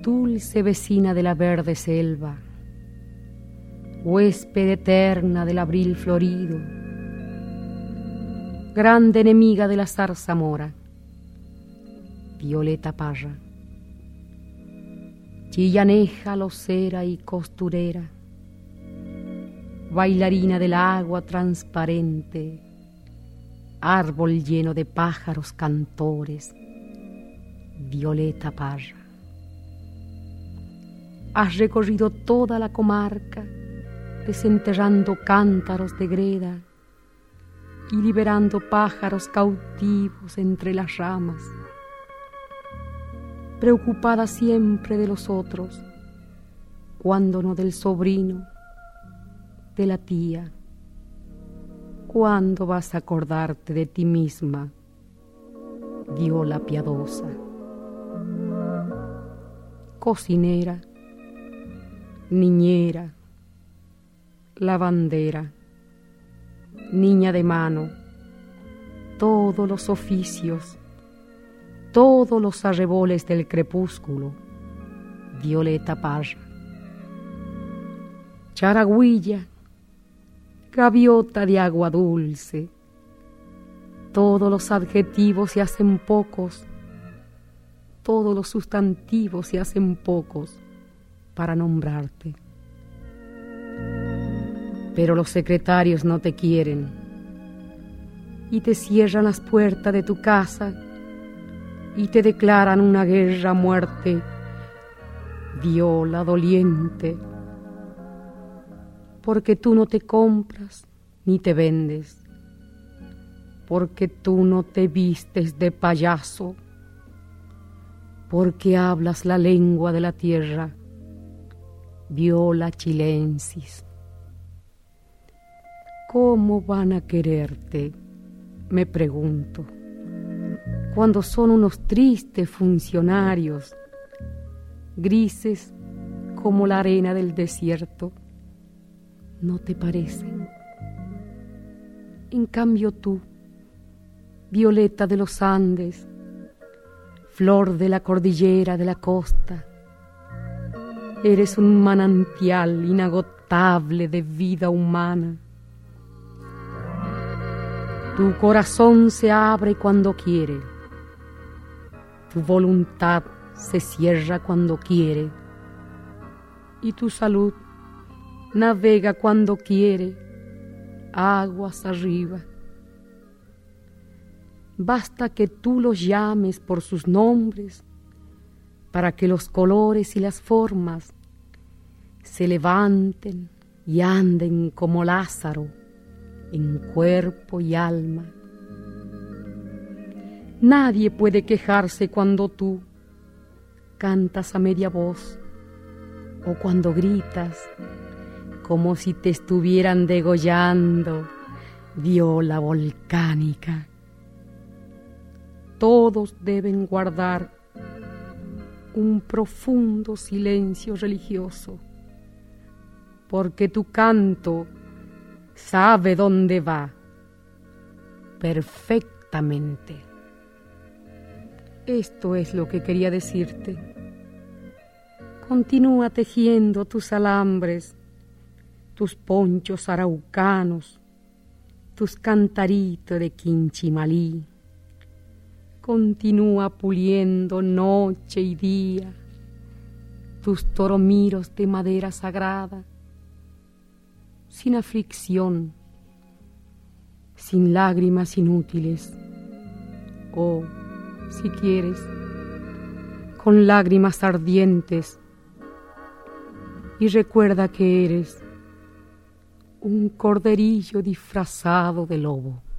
dulce vecina de la verde selva, huésped eterna del abril florido, grande enemiga de la zarzamora, Violeta Parra. Chillaneja, locera y costurera, bailarina del agua transparente, árbol lleno de pájaros cantores, Violeta Parra. Has recorrido toda la comarca, desenterrando cántaros de greda y liberando pájaros cautivos entre las ramas, preocupada siempre de los otros, cuando no del sobrino, de la tía. ¿Cuándo vas a acordarte de ti misma, Viola piadosa? Cocinera, niñera, lavandera, niña de mano, todos los oficios, todos los arreboles del crepúsculo, Violeta Parra. Charagüilla, gaviota de agua dulce, todos los adjetivos se hacen pocos, todos los sustantivos se hacen pocos para nombrarte. Pero los secretarios no te quieren y te cierran las puertas de tu casa y te declaran una guerra a muerte, Viola doliente, porque tú no te compras ni te vendes, porque tú no te vistes de payaso, porque hablas la lengua de la tierra, Viola chilensis. ¿Cómo van a quererte?, me pregunto, cuando son unos tristes funcionarios, grises como la arena del desierto. ¿No te parecen? En cambio tú, Violeta de los Andes, flor de la cordillera de la costa, eres un manantial inagotable de vida humana. Tu corazón se abre cuando quiere, tu voluntad se cierra cuando quiere, y tu salud navega cuando quiere, aguas arriba. Basta que tú los llames por sus nombres para que los colores y las formas se levanten y anden como Lázaro en cuerpo y alma. Nadie puede quejarse cuando tú cantas a media voz o cuando gritas como si te estuvieran degollando, Viola volcánica. Todos deben guardar un profundo silencio religioso, porque tu canto sabe dónde va perfectamente. Esto es lo que quería decirte. Continúa tejiendo tus alambres, tus ponchos araucanos, tus cantaritos de Quinchimalí. Continúa puliendo noche y día tus toromiros de madera sagrada, sin aflicción, sin lágrimas inútiles, o, si quieres, con lágrimas ardientes. Y recuerda que eres un corderillo disfrazado de lobo.